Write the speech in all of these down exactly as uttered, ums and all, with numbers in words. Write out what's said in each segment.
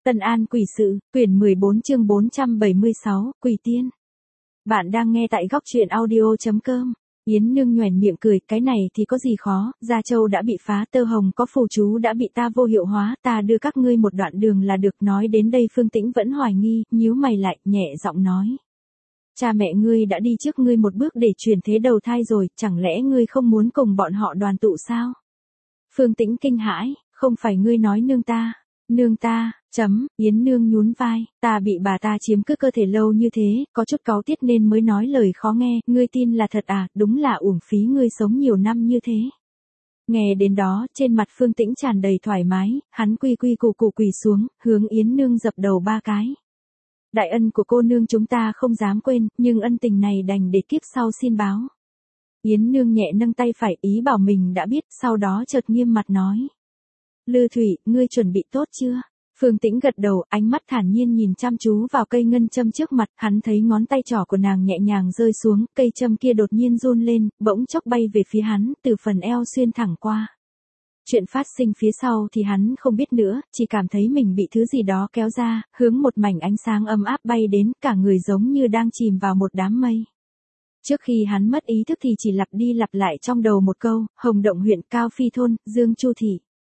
Tân An Quỷ Sự, quyển mười bốn chương bốn trăm bảy mươi sáu, Quỷ Tiên. Bạn đang nghe tại góc truyện audio chấm com. Yến Nương nhoẻn miệng cười, cái này thì có gì khó, Gia Châu đã bị phá, Tơ Hồng có phù chú đã bị ta vô hiệu hóa, ta đưa các ngươi một đoạn đường là được. Nói đến đây Phương Tĩnh vẫn hoài nghi, nhíu mày lại, nhẹ giọng nói. Cha mẹ ngươi đã đi trước ngươi một bước để chuyển thế đầu thai rồi, chẳng lẽ ngươi không muốn cùng bọn họ đoàn tụ sao? Phương Tĩnh kinh hãi, không phải ngươi nói nương ta. Nương ta, chấm, Yến Nương nhún vai, ta bị bà ta chiếm cứ cơ thể lâu như thế, có chút cáu tiết nên mới nói lời khó nghe, ngươi tin là thật à, đúng là uổng phí ngươi sống nhiều năm như thế. Nghe đến đó, trên mặt Phương Tĩnh tràn đầy thoải mái, hắn quy quy củ củ quỳ xuống, hướng Yến Nương dập đầu ba cái. Đại ân của cô nương chúng ta không dám quên, nhưng ân tình này đành để kiếp sau xin báo. Yến Nương nhẹ nâng tay phải, ý bảo mình đã biết, sau đó chợt nghiêm mặt nói. Lư Thủy, ngươi chuẩn bị tốt chưa? Phương Tĩnh gật đầu, ánh mắt thản nhiên nhìn chăm chú vào cây ngân châm trước mặt, hắn thấy ngón tay trỏ của nàng nhẹ nhàng rơi xuống, cây châm kia đột nhiên run lên, bỗng chốc bay về phía hắn, từ phần eo xuyên thẳng qua. Chuyện phát sinh phía sau thì hắn không biết nữa, chỉ cảm thấy mình bị thứ gì đó kéo ra, hướng một mảnh ánh sáng ấm áp bay đến, cả người giống như đang chìm vào một đám mây. Trước khi hắn mất ý thức thì chỉ lặp đi lặp lại trong đầu một câu, Hồng Động huyện Cao Phi thôn, Dương Chu thị.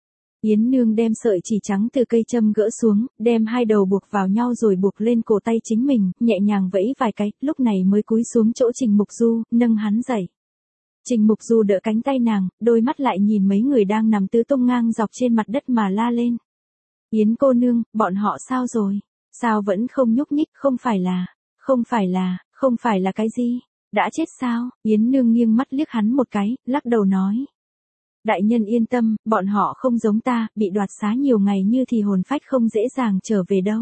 Yến Nương đem sợi chỉ trắng từ cây châm gỡ xuống, đem hai đầu buộc vào nhau rồi buộc lên cổ tay chính mình, nhẹ nhàng vẫy vài cái, lúc này mới cúi xuống chỗ Trình Mục Du, nâng hắn dậy. Trình Mục Du đỡ cánh tay nàng, đôi mắt lại nhìn mấy người đang nằm tứ tung ngang dọc trên mặt đất mà la lên. Yến cô nương, bọn họ sao rồi? Sao vẫn không nhúc nhích, không phải là, không phải là, không phải là cái gì? Đã chết sao? Yến Nương nghiêng mắt liếc hắn một cái, lắc đầu nói. Đại nhân yên tâm, bọn họ không giống ta, bị đoạt xá nhiều ngày như thì hồn phách không dễ dàng trở về đâu.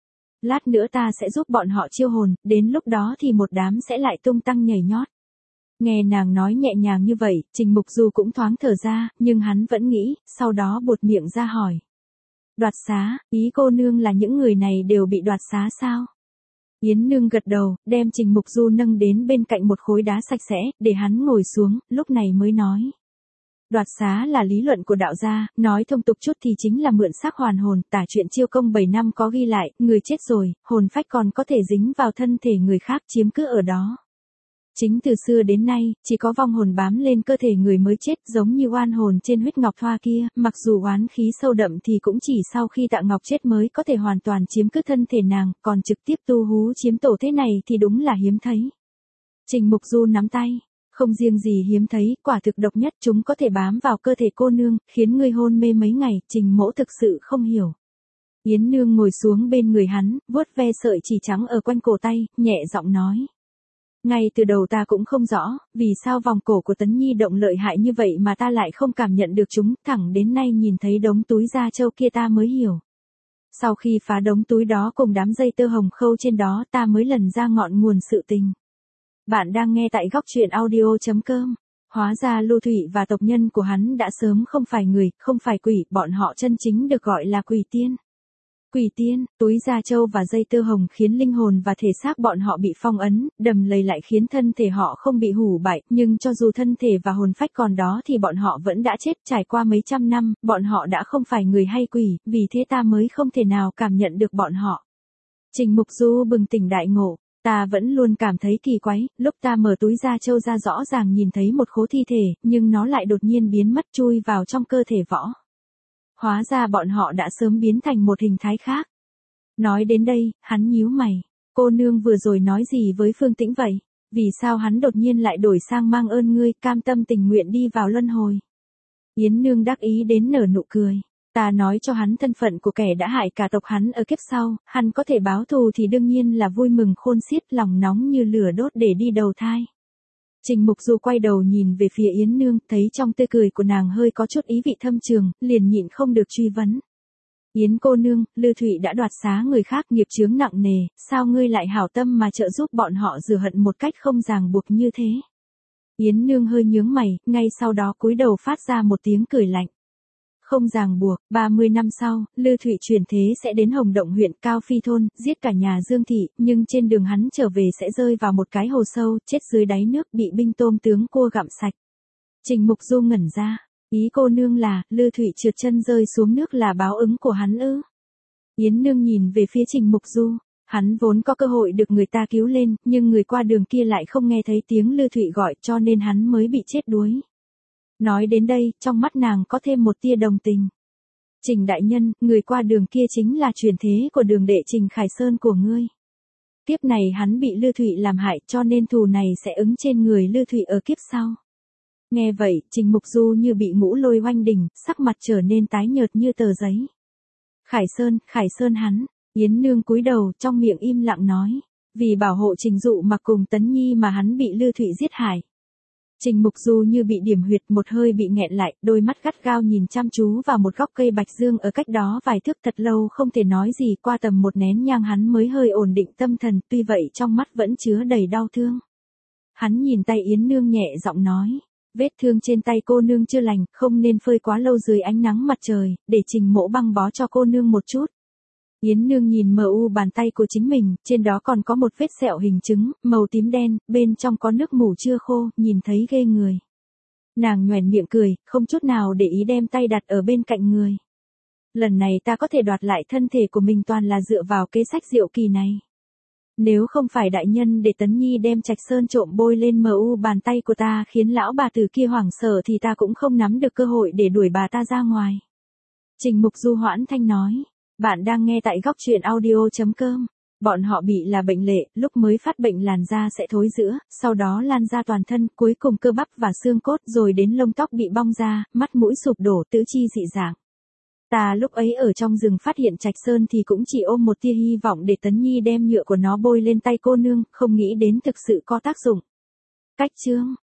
Lát nữa ta sẽ giúp bọn họ chiêu hồn, đến lúc đó thì một đám sẽ lại tung tăng nhảy nhót. Nghe nàng nói nhẹ nhàng như vậy, Trình Mục Du cũng thoáng thở ra, nhưng hắn vẫn nghĩ, sau đó buột miệng ra hỏi. Đoạt xá, ý cô nương là những người này đều bị đoạt xá sao? Yến Nương gật đầu, đem Trình Mục Du nâng đến bên cạnh một khối đá sạch sẽ, để hắn ngồi xuống, lúc này mới nói. Đoạt xá là lý luận của đạo gia, nói thông tục chút thì chính là mượn xác hoàn hồn, tả chuyện chiêu công bảy năm có ghi lại, người chết rồi, hồn phách còn có thể dính vào thân thể người khác chiếm cứ ở đó. Chính từ xưa đến nay, chỉ có vong hồn bám lên cơ thể người mới chết, giống như oan hồn trên huyết ngọc thoa kia, mặc dù oán khí sâu đậm thì cũng chỉ sau khi Tạ Ngọc chết mới có thể hoàn toàn chiếm cứ thân thể nàng, còn trực tiếp tu hú chiếm tổ thế này thì đúng là hiếm thấy. Trình Mục Du nắm tay. Không riêng gì hiếm thấy, quả thực độc nhất, chúng có thể bám vào cơ thể cô nương, khiến ngươi hôn mê mấy ngày, Trình mỗ thực sự không hiểu. Yến Nương ngồi xuống bên người hắn, vuốt ve sợi chỉ trắng ở quanh cổ tay, nhẹ giọng nói. Ngay từ đầu ta cũng không rõ, vì sao vòng cổ của Tấn Nhi động lợi hại như vậy mà ta lại không cảm nhận được chúng, thẳng đến nay nhìn thấy đống túi Gia Châu kia ta mới hiểu. Sau khi phá đống túi đó cùng đám dây tơ hồng khâu trên đó ta mới lần ra ngọn nguồn sự tình. Bạn đang nghe tại góc truyện audio chấm com. Hóa ra Lưu Thủy và tộc nhân của hắn đã sớm không phải người, không phải quỷ, bọn họ chân chính được gọi là quỷ tiên. Quỷ tiên, túi Gia Châu và dây tơ hồng khiến linh hồn và thể xác bọn họ bị phong ấn, đầm lầy lại khiến thân thể họ không bị hủ bại, nhưng cho dù thân thể và hồn phách còn đó thì bọn họ vẫn đã chết, trải qua mấy trăm năm, bọn họ đã không phải người hay quỷ, vì thế ta mới không thể nào cảm nhận được bọn họ. Trình Mục Du bừng tỉnh đại ngộ. Ta vẫn luôn cảm thấy kỳ quái, lúc ta mở túi Gia Châu ra rõ ràng nhìn thấy một khố thi thể, nhưng nó lại đột nhiên biến mất chui vào trong cơ thể võ. Hóa ra bọn họ đã sớm biến thành một hình thái khác. Nói đến đây, hắn nhíu mày. Cô nương vừa rồi nói gì với Phương Tĩnh vậy? Vì sao hắn đột nhiên lại đổi sang mang ơn ngươi, cam tâm tình nguyện đi vào luân hồi? Yến Nương đắc ý đến nở nụ cười. Ta nói cho hắn thân phận của kẻ đã hại cả tộc hắn ở kiếp sau, hắn có thể báo thù thì đương nhiên là vui mừng khôn xiết, lòng nóng như lửa đốt để đi đầu thai. Trình Mục Du quay đầu nhìn về phía Yến Nương, thấy trong tươi cười của nàng hơi có chút ý vị thâm trường, liền nhịn không được truy vấn. Yến cô nương, Lư Thụy đã đoạt xá người khác nghiệp chướng nặng nề, sao ngươi lại hảo tâm mà trợ giúp bọn họ rửa hận một cách không ràng buộc như thế? Yến Nương hơi nhướng mày, ngay sau đó cúi đầu phát ra một tiếng cười lạnh. Không ràng buộc, ba mươi năm sau, Lư Thụy chuyển thế sẽ đến Hồng Động huyện Cao Phi thôn, giết cả nhà Dương thị, nhưng trên đường hắn trở về sẽ rơi vào một cái hồ sâu, chết dưới đáy nước bị binh tôm tướng cua gặm sạch. Trình Mục Du ngẩn ra, ý cô nương là, Lư Thụy trượt chân rơi xuống nước là báo ứng của hắn ư? Yến Nương nhìn về phía Trình Mục Du, hắn vốn có cơ hội được người ta cứu lên, nhưng người qua đường kia lại không nghe thấy tiếng Lư Thụy gọi cho nên hắn mới bị chết đuối. Nói đến đây, trong mắt nàng có thêm một tia đồng tình. Trình đại nhân, người qua đường kia chính là truyền thế của đường đệ Trình Khải Sơn của ngươi. Kiếp này hắn bị Lư Thụy làm hại cho nên thù này sẽ ứng trên người Lư Thụy ở kiếp sau. Nghe vậy, Trình Mục Du như bị ngũ lôi oanh đỉnh, sắc mặt trở nên tái nhợt như tờ giấy. Khải Sơn, Khải Sơn hắn, Yến Nương cúi đầu trong miệng im lặng nói, vì bảo hộ Trình Dụ Mặc cùng Tấn Nhi mà hắn bị Lư Thụy giết hại. Trình Mục Du như bị điểm huyệt, một hơi bị nghẹn lại, đôi mắt gắt gao nhìn chăm chú vào một gốc cây bạch dương ở cách đó vài thước, thật lâu không thể nói gì, qua tầm một nén nhang hắn mới hơi ổn định tâm thần, tuy vậy trong mắt vẫn chứa đầy đau thương. Hắn nhìn tay Yến Nương nhẹ giọng nói, vết thương trên tay cô nương chưa lành, không nên phơi quá lâu dưới ánh nắng mặt trời, để Trình mỗ băng bó cho cô nương một chút. Yến Nương nhìn mờ u bàn tay của chính mình, trên đó còn có một vết sẹo hình trứng, màu tím đen, bên trong có nước mủ chưa khô, nhìn thấy ghê người. Nàng nhoẻn miệng cười, không chút nào để ý đem tay đặt ở bên cạnh người. Lần này ta có thể đoạt lại thân thể của mình toàn là dựa vào kế sách diệu kỳ này. Nếu không phải đại nhân để Tấn Nhi đem Trạch Sơn trộm bôi lên mờ u bàn tay của ta khiến lão bà tử kia hoảng sợ thì ta cũng không nắm được cơ hội để đuổi bà ta ra ngoài. Trình Mục Du hoãn thanh nói. Bạn đang nghe tại góc truyện audio chấm com. Bọn họ bị là bệnh lệ, lúc mới phát bệnh làn da sẽ thối rữa, sau đó lan ra toàn thân, cuối cùng cơ bắp và xương cốt, rồi đến lông tóc bị bong ra, mắt mũi sụp đổ, tứ chi dị dạng. Ta lúc ấy ở trong rừng phát hiện Trạch Sơn thì cũng chỉ ôm một tia hy vọng để Tấn Nhi đem nhựa của nó bôi lên tay cô nương, không nghĩ đến thực sự có tác dụng. Cách chương